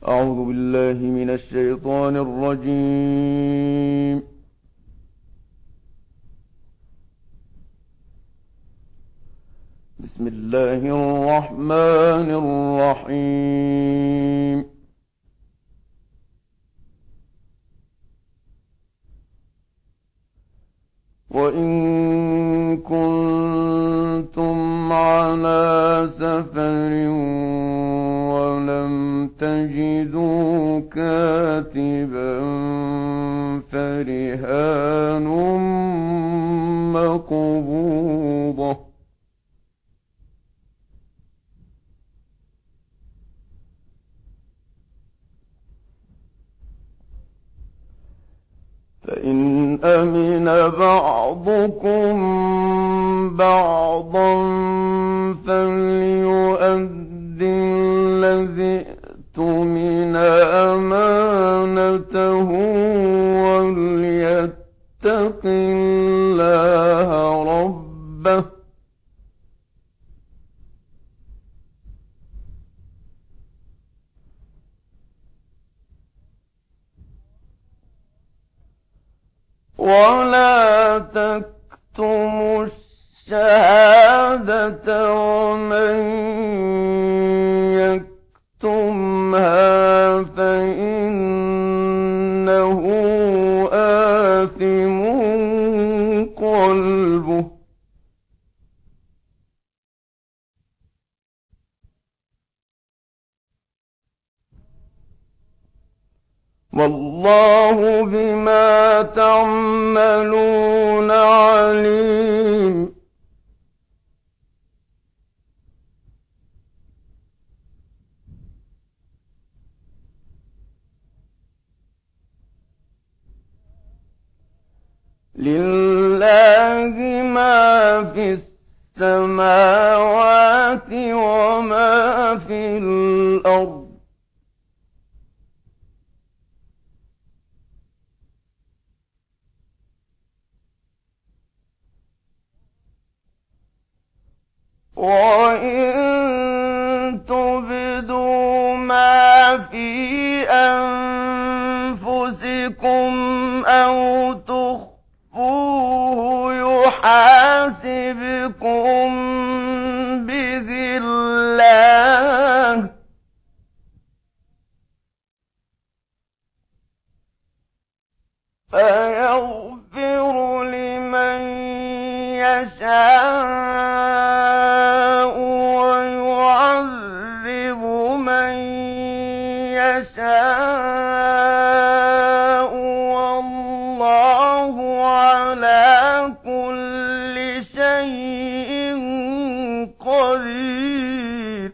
أعوذ بالله من الشيطان الرجيم. بسم الله الرحمن الرحيم. وإن كنتم على سفر ولم تجدوا كاتبا فرهان مقبوضة، فإن أمن بعضكم بعضا فليؤد الذي اؤتمن أمانته وليتق الله ربه، ولا تكتموا الشهادة ومن يكتمها فإنه آثم قلبه، والله بما تعملون عليم. لله ما في السماوات وما في الأرض، وإن تبدوا ما في أنفسكم أو تخفوه يحاسبكم به الله، فيغفر لمن يشاء ويعذب من يشاء، والله على كل شيء قدير.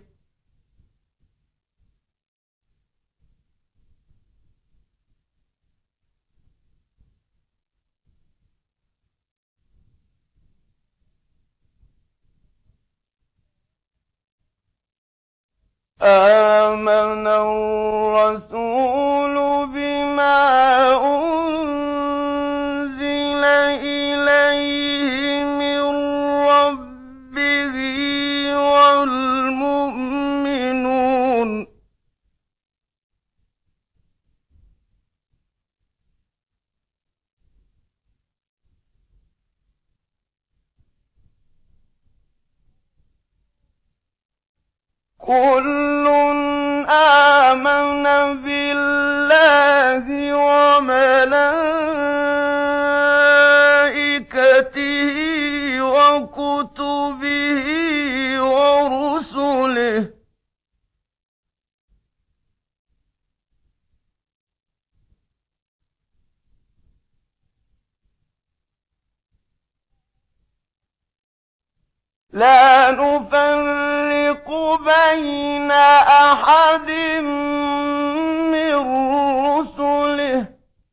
آمن الرسول بما أنزل إليه من ربه والمؤمنون كل آمن بالله وملائكته وكتبه ورسله لا نفرق بين أحد من رسله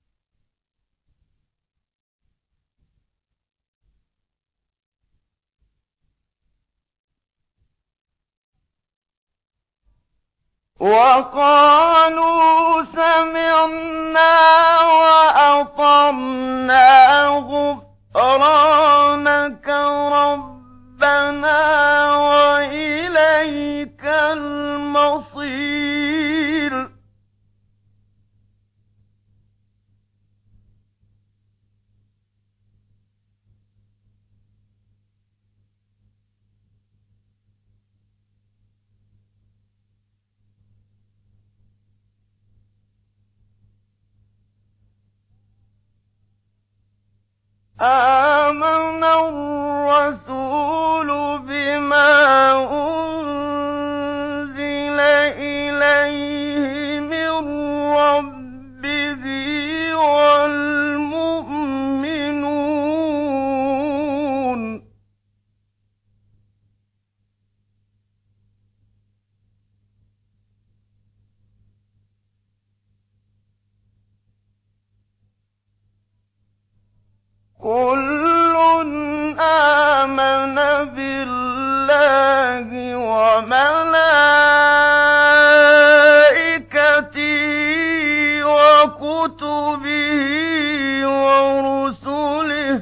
وقالوا سمعنا وأطعنا غفرانك ربنا وإليك المصير. آمن الرسول بما أنزل إليه من ربه والمؤمنون كل آمن بالله وملائكته وكتبه ورسله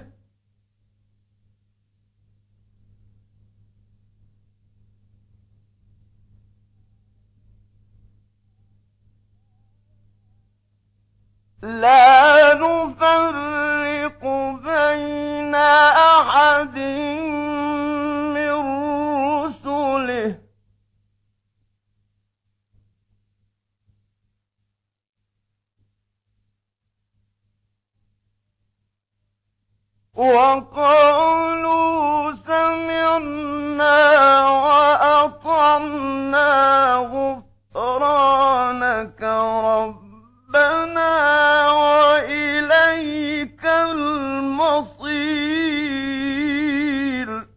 لا نفرق بين أحد من رسله وقالوا سمعنا وأطعنا غفرانك ربنا وإليك المصير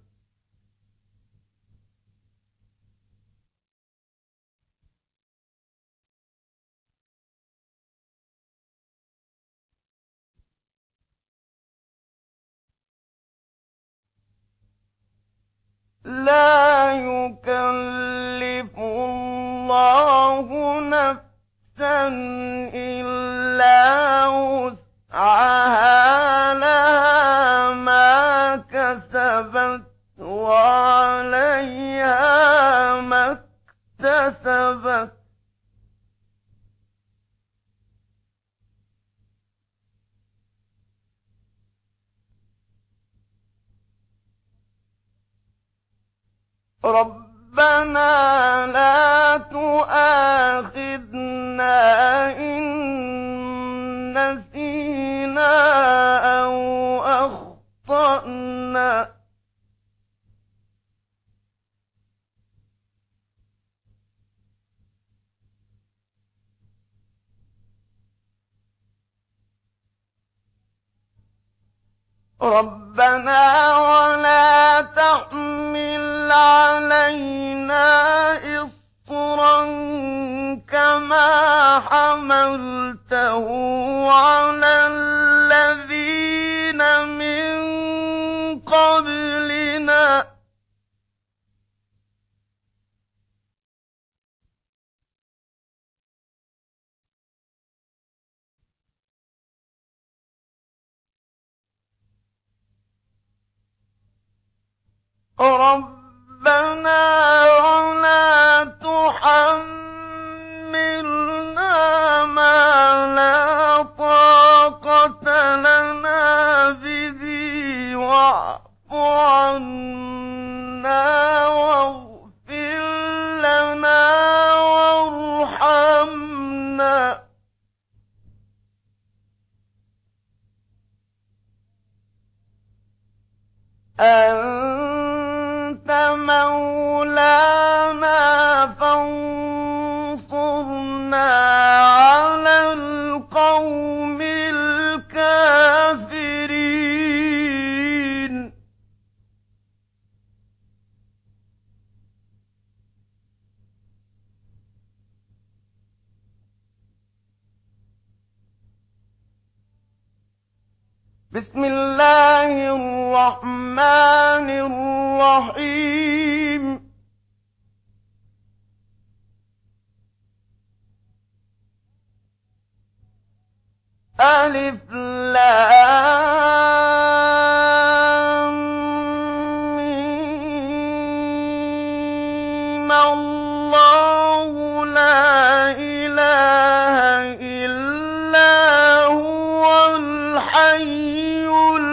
لا يكلف الله نفسا إلا وسعها لها ما كسبت وعليها ما اكتسبت ربنا لا تؤاخذنا إن نسينا أو أخطأنا ربنا ولا تحمل علينا إصرا كما حملته على الذين من قبلنا ربنا ولا تحملنا ما لا طاقة لنا به واعف عنا واغفر لنا وارحمنا أنت مولانا فانصرنا على القوم الكافرين بسم الله الرحمن الرحيم ألف لام ميم الله لا إله إلا هو الحي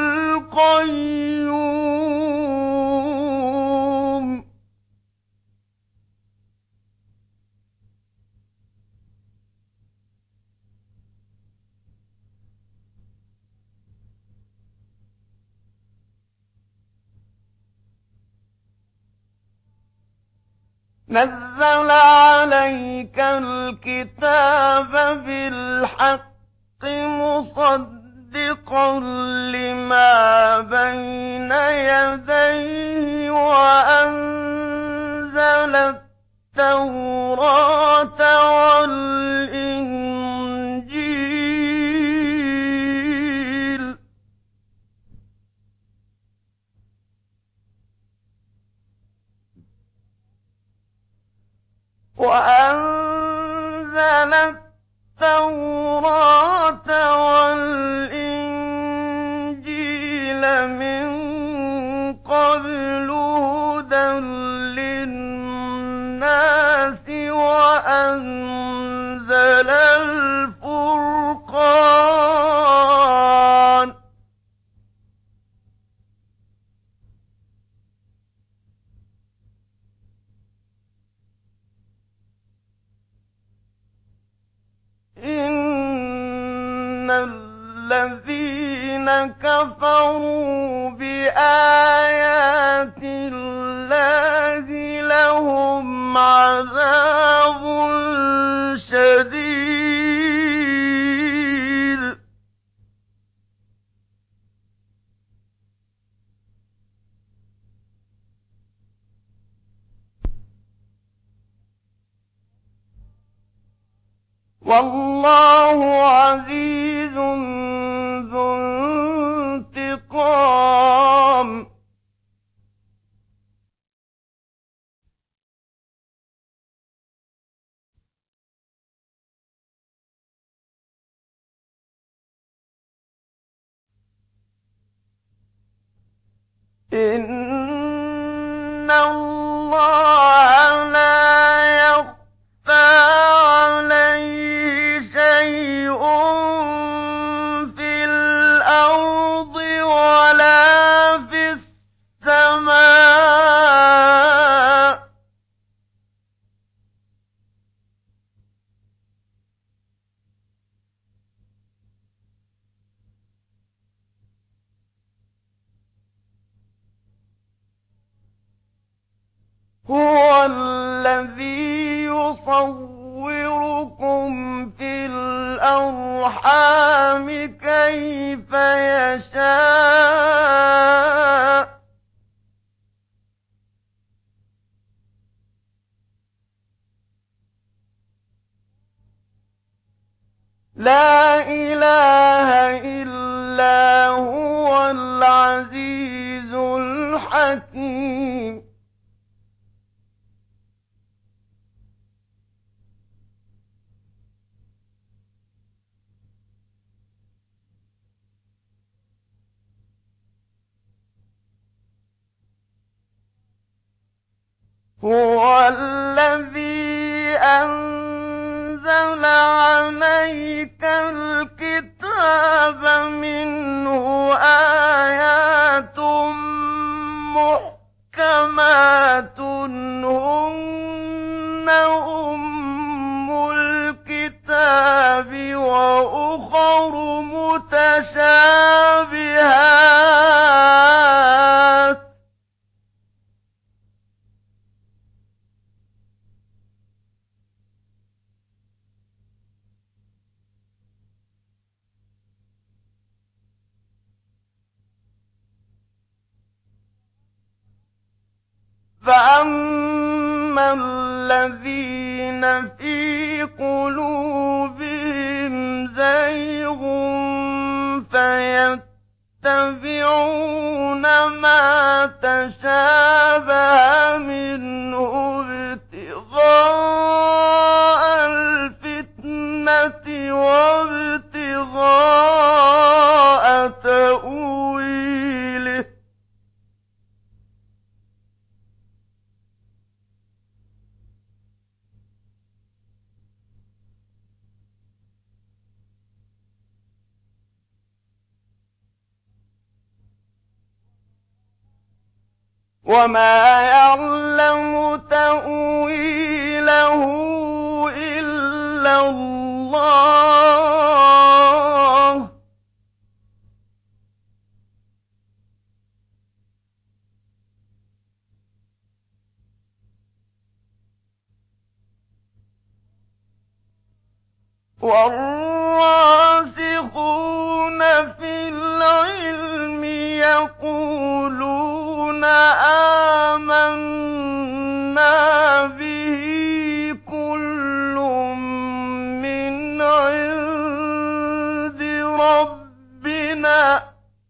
القيوم نزل عليك الكتاب بالحق مصدقا لما بين يديه وأنزل التوراة والإنجيل من قبل هدى للناس وأنزل الفرقان إن الذين كفروا بآيات الله لهم عذاب شديد والله عزيز ذو انتقام إن الله لا يخفى عليه شيء في الأرض ولا في السماء هو الذي يصوركم في الأرحام كيف يشاء لا إله إلا هو العزيز الحكيم هو الذي أنزل عليك الكتاب منه آيات محكمات هن أم الكتاب وأخر متشابهات فأما الذين في قلوبهم زيغ فيتبعون ما تشابه منه ابتغاء الفتنة وابتغاء تأويله وما يعلم تأويله إلا الله وَالرَّاسِخُونَ فِي الْعِلْمِ يَقُولُونَ آمَنَّا بِهِ كُلٌّ مِّنْ عِندِ رَبِّنَا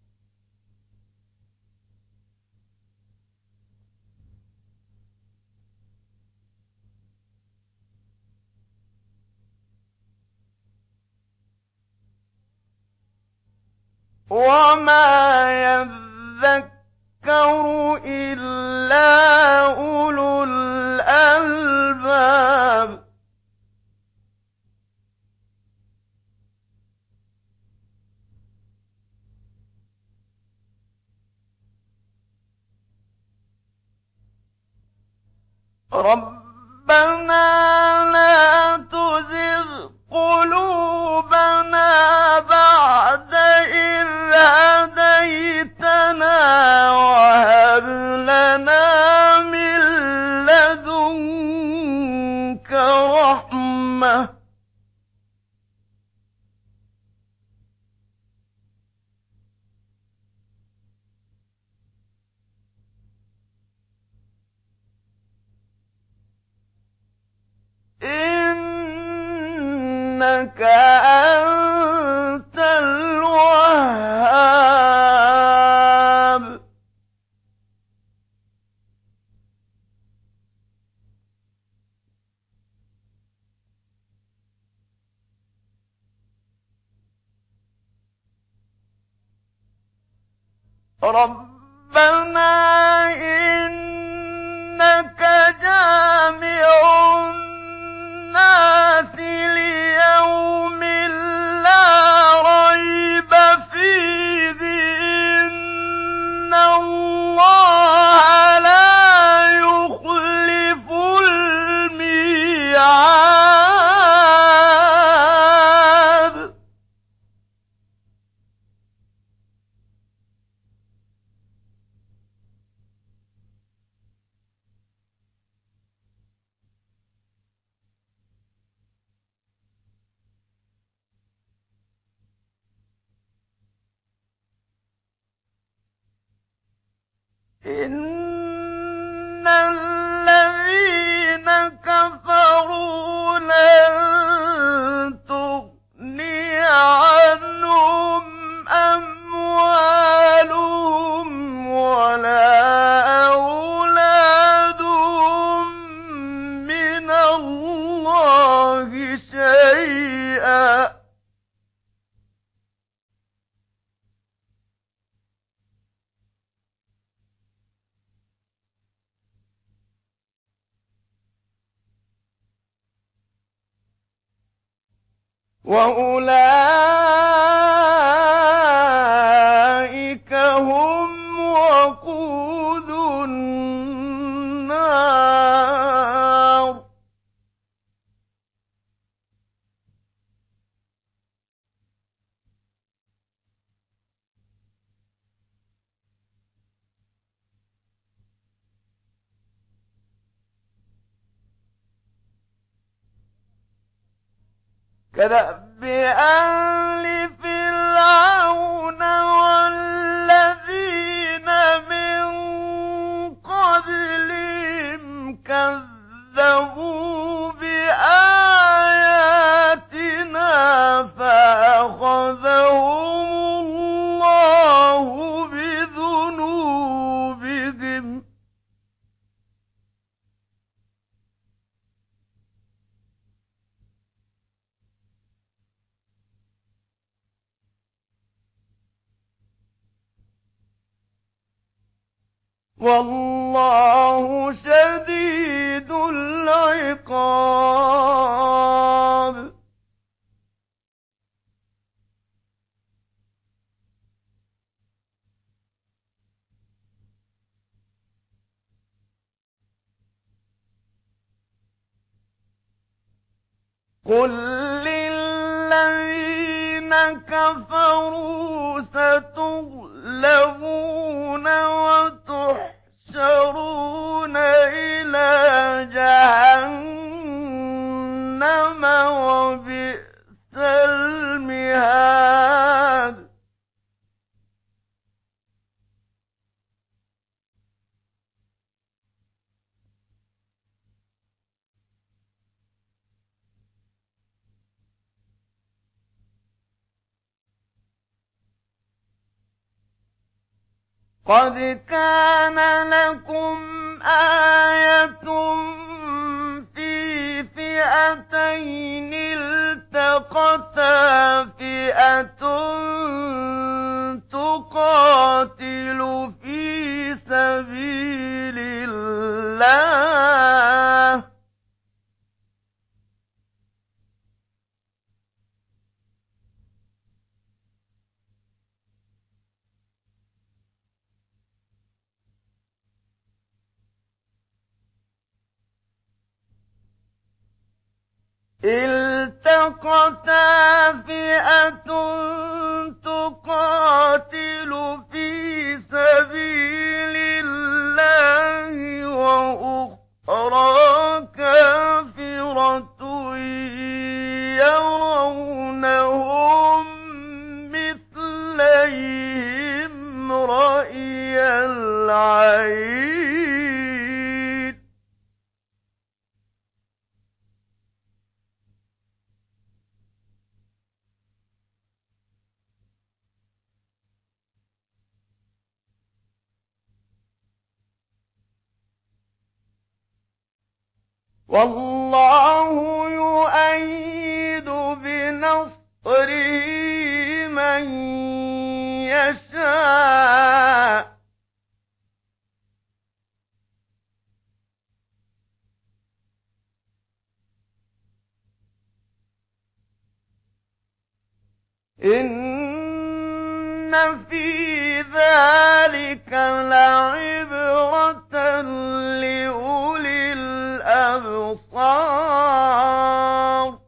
وَمَا يَذَّكَّرُ إِلَّا أُولُو الْأَلْبَابِ رَبَّنَا لَا تُزِغْ قُلُوبَنَا بَعْدَ إِذْ هَدَيْتَنَا وَهَبْ لَنَا مِن لَّدُنكَ رَحْمَةً إِنَّكَ أَنتَ الْوَهَّابُ رَبَّنَا إِنَّكَ جَامِعُ النَّاسِ لِيَوْمٍ لَّا رَيْبَ فِيهِ إِنَّ اللَّهَ لَا يُخْلِفُ الْمِيعَادَ إِنَّ الَّذِينَ كَفَرُوا لَن تُغْنِيَ عَنْهُمْ أَمْوَالُهُمْ وَلَا أَوْلَادُهُم مِّنَ اللَّهِ شَيْئًا وَأُولَٰئِكَ هُمْ وَقُودُ النَّارِ كَدَأْبِ آلِ فِرْعَوْنَ وَالَّذِينَ مِن قَبْلِهِمْ كَذَّبُوا بِآيَاتِنَا فَأَخَذَهُمُ اللَّهُ بِذُنُوبِهِمْ وَاللَّهُ شَدِيدُ الْعِقَابِ قُل لِّلَّذِينَ كَفَرُوا سَتُغْلَبُونَ وَتُحْشَرُونَ إِلَىٰ جَهَنَّمَ ۖ وَبِئْسَ قد كان لكم آية في فئتين التقتا، فئة تقاتل في سبيل الله التقتا، فئة تقاتل في سبيل الله وأخرى كافرة يرونهم مثليهم رأي العين والله يؤيد بنصره من يشاء إن في ذلك لعبرة لأولي الأبصار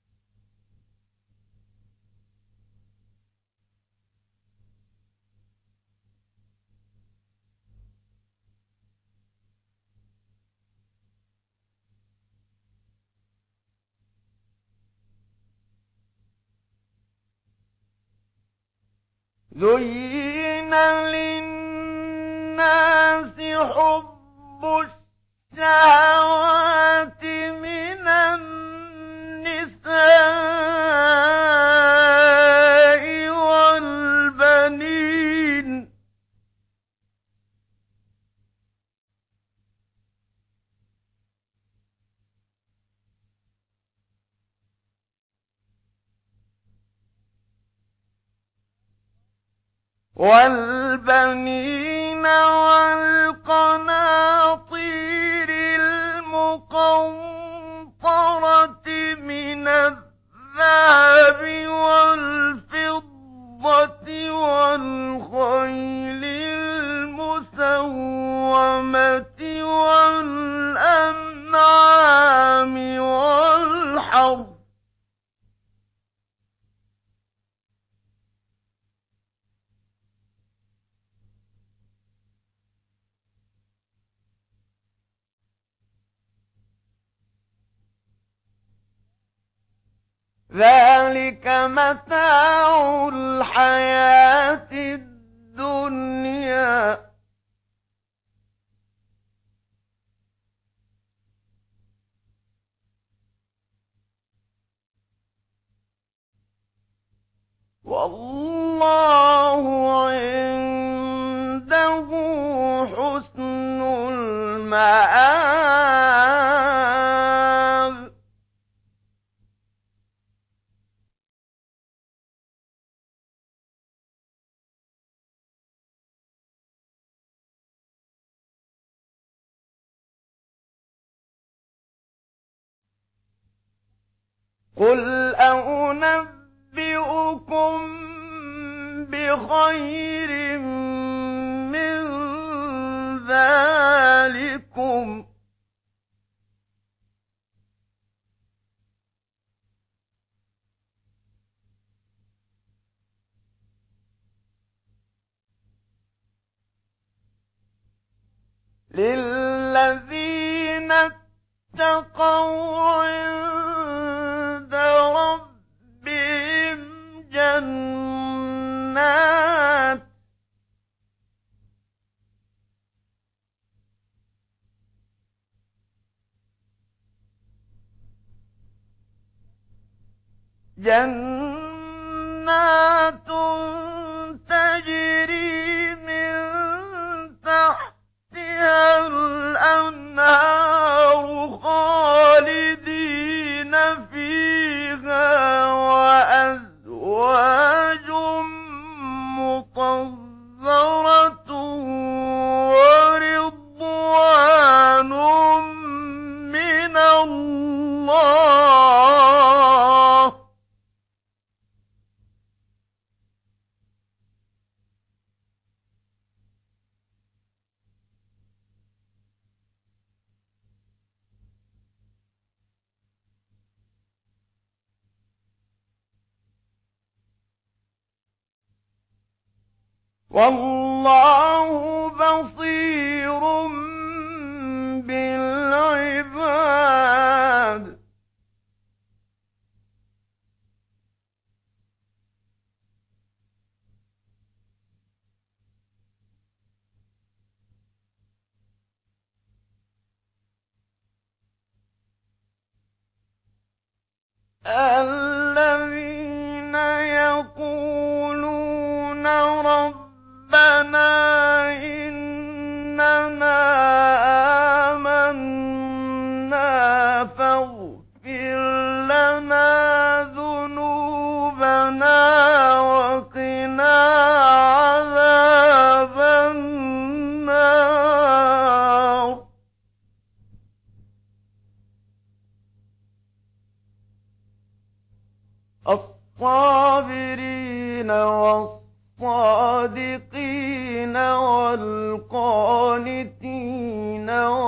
زين للناس حب الشهوات من النساء والبنين والقناطير المقنطرة من الذهب والفضة والخيل المسومة والأنعام والحرث ذلك متاع الحياة الدنيا والله عنده حسن المآب قل أنبئكم بخير من ذلكم للذين اتقوا عند ربهم جنات تجري من والله بصير بالعباد الذين يقولون ربنا إننا آمنا فاغفر لنا ذنوبنا وقنا عذاب النار الصابرين والصادقين والقانتين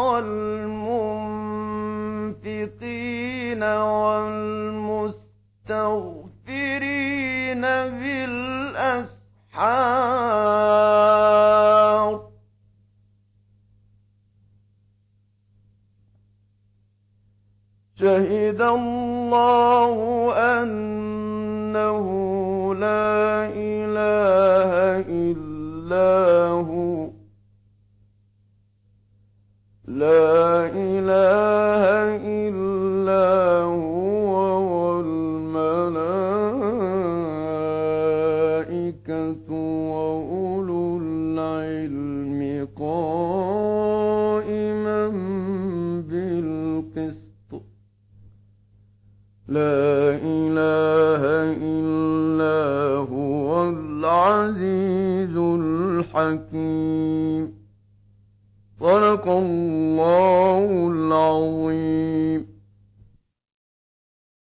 والمنفقين والمستغفرين بالأسحار شهد الله أنه لا إله إلا هو والملائكة وأولو العلم قائما بالقسط لا إله إلا هو العزيز الحكيم صدق الله العظيم